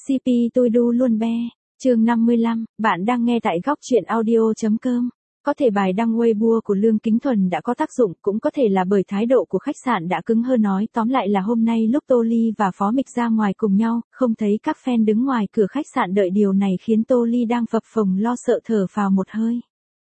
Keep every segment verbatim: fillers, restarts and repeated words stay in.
xê pê tôi đu luôn be. Chương năm mươi lăm, bạn đang nghe tại góc truyện audio.com. Có thể bài đăng Weibo của Lương Kính Thuần đã có tác dụng, cũng có thể là bởi thái độ của khách sạn đã cứng hơn, nói tóm lại là hôm nay lúc Tô Ly và Phó Mịch ra ngoài cùng nhau, không thấy các fan đứng ngoài cửa khách sạn đợi, điều này khiến Tô Ly đang phập phồng lo sợ thở phào một hơi.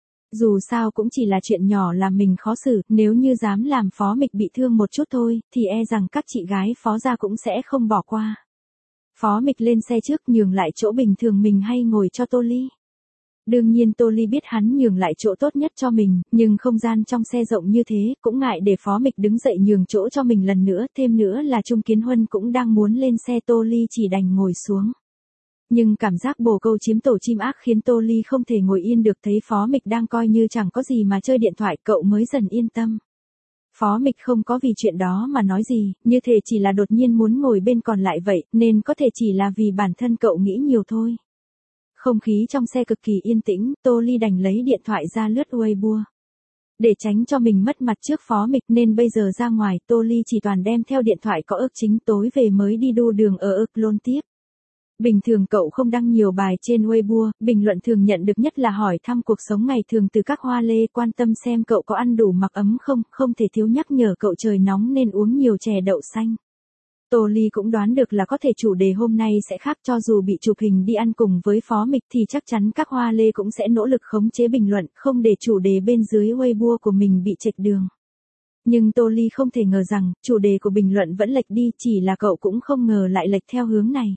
Dù sao cũng chỉ là chuyện nhỏ làm mình khó xử, nếu như dám làm Phó Mịch bị thương một chút thôi, thì e rằng các chị gái Phó gia cũng sẽ không bỏ qua. Phó Mịch lên xe trước, nhường lại chỗ bình thường mình hay ngồi cho Tô Ly. Đương nhiên Tô Ly biết hắn nhường lại chỗ tốt nhất cho mình, nhưng không gian trong xe rộng như thế, cũng ngại để Phó Mịch đứng dậy nhường chỗ cho mình lần nữa, thêm nữa là Trung Kiến Huân cũng đang muốn lên xe, Tô Ly chỉ đành ngồi xuống. Nhưng cảm giác bồ câu chiếm tổ chim ác khiến Tô Ly không thể ngồi yên được, thấy Phó Mịch đang coi như chẳng có gì mà chơi điện thoại, cậu mới dần yên tâm. Phó Mịch không có vì chuyện đó mà nói gì, như thể chỉ là đột nhiên muốn ngồi bên còn lại vậy, nên có thể chỉ là vì bản thân cậu nghĩ nhiều thôi. Không khí trong xe cực kỳ yên tĩnh, Tô Ly đành lấy điện thoại ra lướt Weibo. Để tránh cho mình mất mặt trước Phó Mịch nên bây giờ ra ngoài, Tô Ly chỉ toàn đem theo điện thoại có ức chính, tối về mới đi đu đường ở ức lôn tiếp. Bình thường cậu không đăng nhiều bài trên Weibo, bình luận thường nhận được nhất là hỏi thăm cuộc sống ngày thường từ các hoa lê, quan tâm xem cậu có ăn đủ mặc ấm không, không thể thiếu nhắc nhở cậu trời nóng nên uống nhiều chè đậu xanh. Tô Ly cũng đoán được là có thể chủ đề hôm nay sẽ khác, cho dù bị chụp hình đi ăn cùng với Phó Mịch thì chắc chắn các hoa lê cũng sẽ nỗ lực khống chế bình luận, không để chủ đề bên dưới Weibo của mình bị chệch đường. Nhưng Tô Ly không thể ngờ rằng, chủ đề của bình luận vẫn lệch đi, chỉ là cậu cũng không ngờ lại lệch theo hướng này.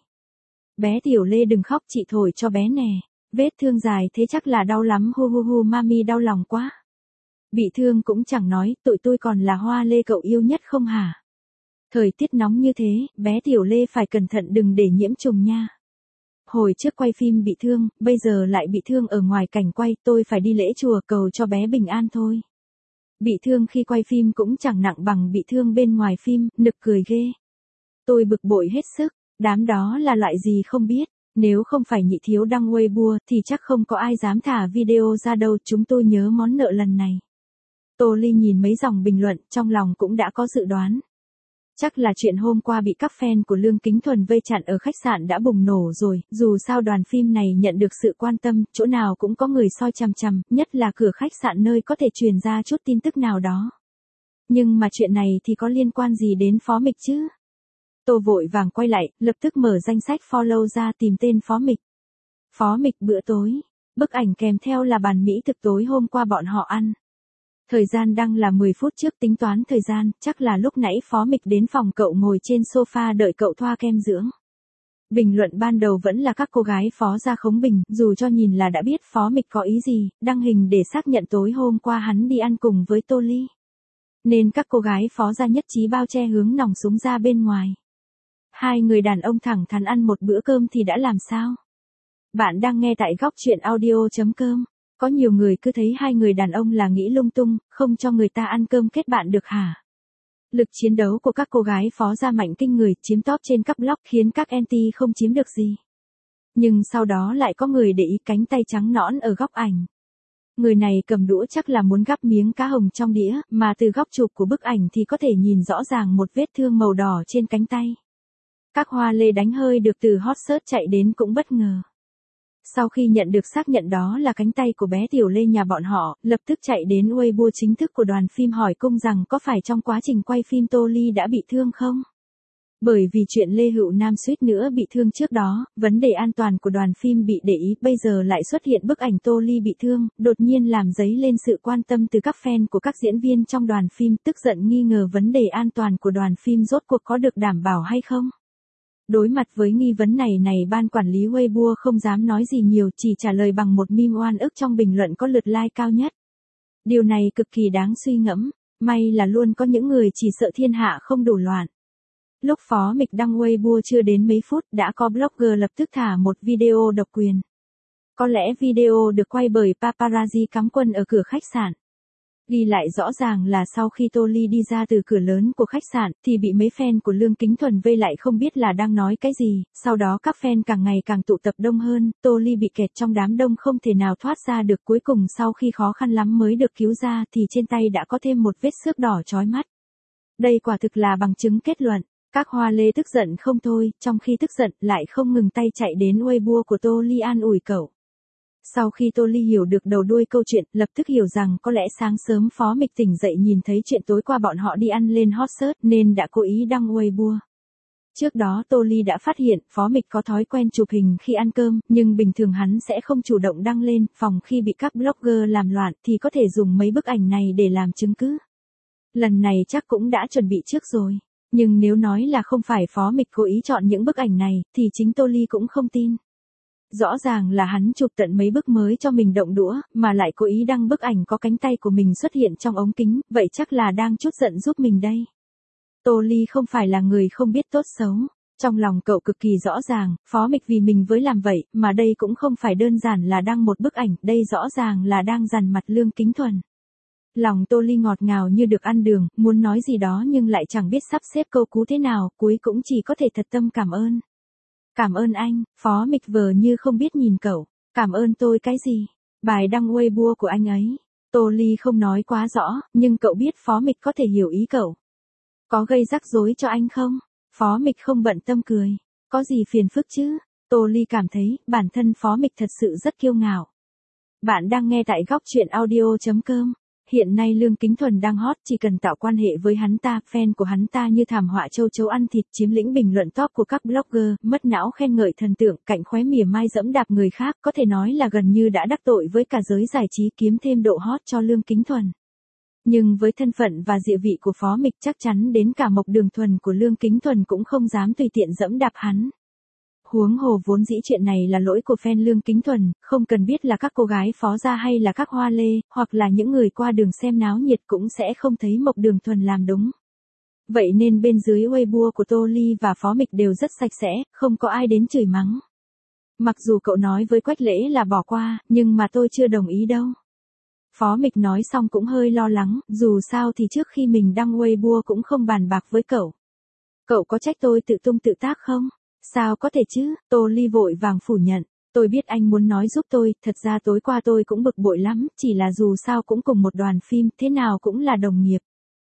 Bé Tiểu Lê đừng khóc, chị thổi cho bé nè. Vết thương dài thế chắc là đau lắm, hu hu hu, mami đau lòng quá. Bị thương cũng chẳng nói, tụi tôi còn là hoa lê cậu yêu nhất không hả? Thời tiết nóng như thế, bé Tiểu Lê phải cẩn thận đừng để nhiễm trùng nha. Hồi trước quay phim bị thương, bây giờ lại bị thương ở ngoài cảnh quay, tôi phải đi lễ chùa cầu cho bé bình an thôi. Bị thương khi quay phim cũng chẳng nặng bằng bị thương bên ngoài phim, nực cười ghê. Tôi bực bội hết sức. Đám đó là loại gì không biết, nếu không phải Nhị Thiếu đăng Weibo thì chắc không có ai dám thả video ra đâu, chúng tôi nhớ món nợ lần này. Tô Ly nhìn mấy dòng bình luận, trong lòng cũng đã có dự đoán. Chắc là chuyện hôm qua bị các fan của Lương Kính Thuần vây chặn ở khách sạn đã bùng nổ rồi, dù sao đoàn phim này nhận được sự quan tâm, chỗ nào cũng có người soi chằm chằm, nhất là cửa khách sạn nơi có thể truyền ra chút tin tức nào đó. Nhưng mà chuyện này thì có liên quan gì đến Phó Mịch chứ? Tô vội vàng quay lại, lập tức mở danh sách follow ra tìm tên Phó Mịch. Phó Mịch bữa tối. Bức ảnh kèm theo là bàn mỹ thực tối hôm qua bọn họ ăn. Thời gian đăng là mười phút trước, tính toán thời gian, chắc là lúc nãy Phó Mịch đến phòng cậu ngồi trên sofa đợi cậu thoa kem dưỡng. Bình luận ban đầu vẫn là các cô gái Phó gia khống bình, dù cho nhìn là đã biết Phó Mịch có ý gì, đăng hình để xác nhận tối hôm qua hắn đi ăn cùng với Tô Ly. Nên các cô gái Phó gia nhất trí bao che hướng nòng súng ra bên ngoài. Hai người đàn ông thẳng thắn ăn một bữa cơm thì đã làm sao? Bạn đang nghe tại góc truyện audio.com. Có nhiều người cứ thấy hai người đàn ông là nghĩ lung tung, không cho người ta ăn cơm kết bạn được hả? Lực chiến đấu của các cô gái Phó gia mạnh kinh người, chiếm top trên các blog khiến các anti không chiếm được gì. Nhưng sau đó lại có người để ý cánh tay trắng nõn ở góc ảnh. Người này cầm đũa chắc là muốn gắp miếng cá hồng trong đĩa, mà từ góc chụp của bức ảnh thì có thể nhìn rõ ràng một vết thương màu đỏ trên cánh tay. Các hoa lê đánh hơi được từ hot search chạy đến cũng bất ngờ. Sau khi nhận được xác nhận đó là cánh tay của bé Tiểu Lê nhà bọn họ, lập tức chạy đến Weibo chính thức của đoàn phim hỏi cung rằng có phải trong quá trình quay phim Tô Ly đã bị thương không? Bởi vì chuyện Lê Hữu Nam suýt nữa bị thương trước đó, vấn đề an toàn của đoàn phim bị để ý, bây giờ lại xuất hiện bức ảnh Tô Ly bị thương, đột nhiên làm dấy lên sự quan tâm từ các fan của các diễn viên trong đoàn phim, tức giận nghi ngờ vấn đề an toàn của đoàn phim rốt cuộc có được đảm bảo hay không. Đối mặt với nghi vấn này này ban quản lý Weibo không dám nói gì nhiều, chỉ trả lời bằng một meme oan ức trong bình luận có lượt like cao nhất. Điều này cực kỳ đáng suy ngẫm, may là luôn có những người chỉ sợ thiên hạ không đủ loạn. Lúc Phó Mịch đăng Weibo chưa đến mấy phút đã có blogger lập tức thả một video độc quyền. Có lẽ video được quay bởi paparazzi cắm quân ở cửa khách sạn. Ghi lại rõ ràng là sau khi Tô Ly đi ra từ cửa lớn của khách sạn, thì bị mấy fan của Lương Kính Thuần vây lại không biết là đang nói cái gì, sau đó các fan càng ngày càng tụ tập đông hơn, Tô Ly bị kẹt trong đám đông không thể nào thoát ra được, cuối cùng sau khi khó khăn lắm mới được cứu ra thì trên tay đã có thêm một vết xước đỏ chói mắt. Đây quả thực là bằng chứng kết luận, Các hoa lê tức giận không thôi, trong khi tức giận lại không ngừng tay chạy đến Weibo của Tô Ly an ủi cậu. Sau khi Tô Ly hiểu được đầu đuôi câu chuyện, lập tức hiểu rằng có lẽ sáng sớm Phó Mịch tỉnh dậy nhìn thấy chuyện tối qua bọn họ đi ăn lên hot search nên đã cố ý đăng Weibo. Trước đó Tô Ly đã phát hiện Phó Mịch có thói quen chụp hình khi ăn cơm, nhưng bình thường hắn sẽ không chủ động đăng lên, phòng khi bị các blogger làm loạn thì có thể dùng mấy bức ảnh này để làm chứng cứ. Lần này chắc cũng đã chuẩn bị trước rồi. Nhưng nếu nói là không phải Phó Mịch cố ý chọn những bức ảnh này, thì chính Tô Ly cũng không tin. Rõ ràng là hắn chụp tận mấy bức mới cho mình động đũa, mà lại cố ý đăng bức ảnh có cánh tay của mình xuất hiện trong ống kính, vậy chắc là đang trút giận giúp mình đây. Tô Ly không phải là người không biết tốt xấu. Trong lòng cậu cực kỳ rõ ràng, Phó Mịch vì mình với làm vậy, mà đây cũng không phải đơn giản là đăng một bức ảnh, đây rõ ràng là đang dằn mặt Lương Kính Thuần. Lòng Tô Ly ngọt ngào như được ăn đường, muốn nói gì đó nhưng lại chẳng biết sắp xếp câu cú thế nào, cuối cũng chỉ có thể thật tâm cảm ơn. Cảm ơn anh, Phó Mịch vờ như không biết nhìn cậu. Cảm ơn tôi cái gì? Bài đăng Weibo của anh ấy. Tô Ly không nói quá rõ, nhưng cậu biết Phó Mịch có thể hiểu ý cậu. Có gây rắc rối cho anh không? Phó Mịch không bận tâm cười. Có gì phiền phức chứ? Tô Ly cảm thấy bản thân Phó Mịch thật sự rất kiêu ngạo. Bạn đang nghe tại góc truyện audio chấm com. Hiện nay Lương Kính Thuần đang hot, chỉ cần tạo quan hệ với hắn ta, fan của hắn ta như thảm họa châu chấu ăn thịt, chiếm lĩnh bình luận top của các blogger, mất não khen ngợi thần tượng, cạnh khóe mỉa mai dẫm đạp người khác, có thể nói là gần như đã đắc tội với cả giới giải trí, kiếm thêm độ hot cho Lương Kính Thuần. Nhưng với thân phận và địa vị của Phó Mịch, chắc chắn đến cả Mộc Đường Thuần của Lương Kính Thuần cũng không dám tùy tiện dẫm đạp hắn. Huống hồ vốn dĩ chuyện này là lỗi của fan Lương Kính Thuần, không cần biết là các cô gái Phó gia hay là các hoa lê, hoặc là những người qua đường xem náo nhiệt cũng sẽ không thấy Mộc Đường Thuần làm đúng. Vậy nên bên dưới Weibo của Tô Ly và Phó Mịch đều rất sạch sẽ, không có ai đến chửi mắng. Mặc dù cậu nói với Quách Lễ là bỏ qua, nhưng mà tôi chưa đồng ý đâu. Phó Mịch nói xong cũng hơi lo lắng, dù sao thì trước khi mình đăng Weibo cũng không bàn bạc với cậu. Cậu có trách tôi tự tung tự tác không? Sao có thể chứ? Tô Ly vội vàng phủ nhận. Tôi biết anh muốn nói giúp tôi, thật ra tối qua tôi cũng bực bội lắm, chỉ là dù sao cũng cùng một đoàn phim, thế nào cũng là đồng nghiệp.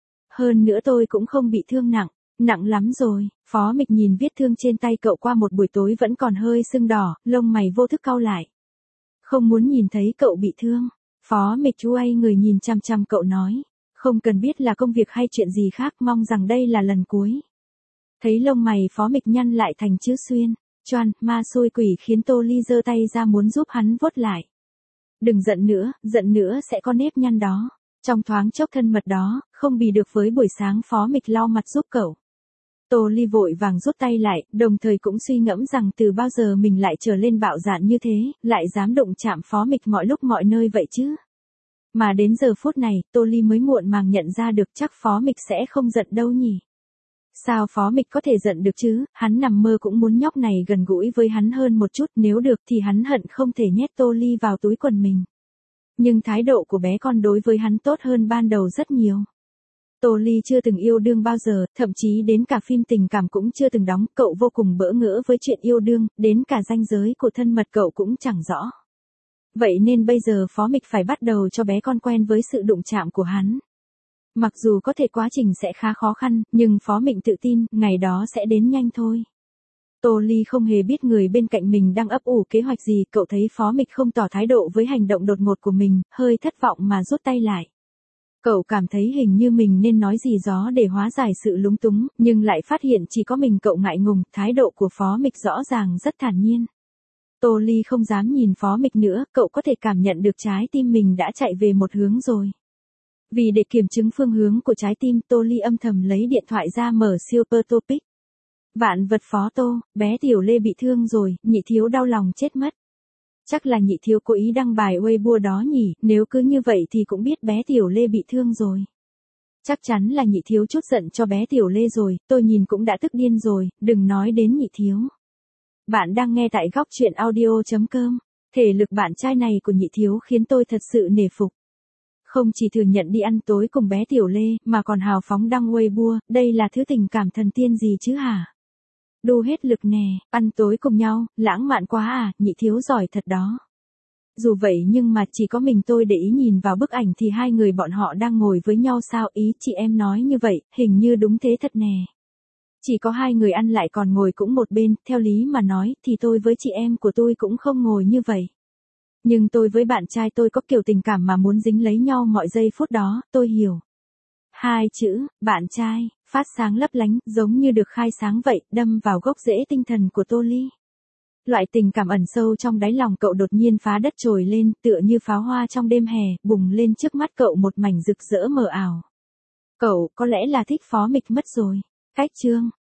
Hơn nữa tôi cũng không bị thương nặng, nặng lắm rồi. Phó Mịch nhìn vết thương trên tay cậu qua một buổi tối vẫn còn hơi sưng đỏ, lông mày vô thức cau lại. Không muốn nhìn thấy cậu bị thương. Phó Mịch quay người nhìn chăm chăm cậu nói. Không cần biết là công việc hay chuyện gì khác, mong rằng đây là lần cuối. Thấy lông mày Phó Mịch nhăn lại thành chữ xuyên, choan, ma xôi quỷ khiến Tô Ly giơ tay ra muốn giúp hắn vuốt lại. Đừng giận nữa, giận nữa sẽ có nếp nhăn đó. Trong thoáng chốc thân mật đó, không bì được với buổi sáng Phó Mịch lau mặt giúp cậu. Tô Ly vội vàng rút tay lại, đồng thời cũng suy ngẫm rằng từ bao giờ mình lại trở lên bạo dạn như thế, lại dám động chạm Phó Mịch mọi lúc mọi nơi vậy chứ. Mà đến giờ phút này, Tô Ly mới muộn màng nhận ra được chắc Phó Mịch sẽ không giận đâu nhỉ. Sao Phó Mịch có thể giận được chứ, hắn nằm mơ cũng muốn nhóc này gần gũi với hắn hơn một chút, nếu được thì hắn hận không thể nhét Tô Ly vào túi quần mình. Nhưng thái độ của bé con đối với hắn tốt hơn ban đầu rất nhiều. Tô Ly chưa từng yêu đương bao giờ, thậm chí đến cả phim tình cảm cũng chưa từng đóng, cậu vô cùng bỡ ngỡ với chuyện yêu đương, đến cả ranh giới của thân mật cậu cũng chẳng rõ. Vậy nên bây giờ Phó Mịch phải bắt đầu cho bé con quen với sự đụng chạm của hắn. Mặc dù có thể quá trình sẽ khá khó khăn, nhưng Phó Mịch tự tin, ngày đó sẽ đến nhanh thôi. Tô Ly không hề biết người bên cạnh mình đang ấp ủ kế hoạch gì, cậu thấy Phó Mịch không tỏ thái độ với hành động đột ngột của mình, hơi thất vọng mà rút tay lại. Cậu cảm thấy hình như mình nên nói gì đó để hóa giải sự lúng túng, nhưng lại phát hiện chỉ có mình cậu ngại ngùng, thái độ của Phó Mịch rõ ràng rất thản nhiên. Tô Ly không dám nhìn Phó Mịch nữa, cậu có thể cảm nhận được trái tim mình đã chạy về một hướng rồi. Vì để kiểm chứng phương hướng của trái tim, Tô Ly âm thầm lấy điện thoại ra mở Super Topic. Vạn vật Phó Tô, bé Tiểu Lê bị thương rồi, nhị thiếu đau lòng chết mất. Chắc là nhị thiếu cố ý đăng bài Weibo đó nhỉ, nếu cứ như vậy thì cũng biết bé Tiểu Lê bị thương rồi. Chắc chắn là nhị thiếu chút giận cho bé Tiểu Lê rồi, tôi nhìn cũng đã tức điên rồi, đừng nói đến nhị thiếu. Bạn đang nghe tại góc truyện audio chấm com. Thể lực bạn trai này của nhị thiếu khiến tôi thật sự nể phục. Không chỉ thừa nhận đi ăn tối cùng bé Tiểu Lê, mà còn hào phóng đăng Weibo, đây là thứ tình cảm thần tiên gì chứ hả? Đu hết lực nè, ăn tối cùng nhau, lãng mạn quá à, nhị thiếu giỏi thật đó. Dù vậy nhưng mà chỉ có mình tôi để ý nhìn vào bức ảnh thì hai người bọn họ đang ngồi với nhau sao, ý chị em nói như vậy, hình như đúng thế thật nè. Chỉ có hai người ăn lại còn ngồi cũng một bên, theo lý mà nói thì tôi với chị em của tôi cũng không ngồi như vậy. Nhưng tôi với bạn trai tôi có kiểu tình cảm mà muốn dính lấy nhau mọi giây phút đó, tôi hiểu. Hai chữ, bạn trai, phát sáng lấp lánh, giống như được khai sáng vậy, đâm vào gốc rễ tinh thần của Tô Ly. Loại tình cảm ẩn sâu trong đáy lòng cậu đột nhiên phá đất trồi lên, tựa như pháo hoa trong đêm hè, bùng lên trước mắt cậu một mảnh rực rỡ mờ ảo. Cậu có lẽ là thích Phó Mịch mất rồi. Cách chương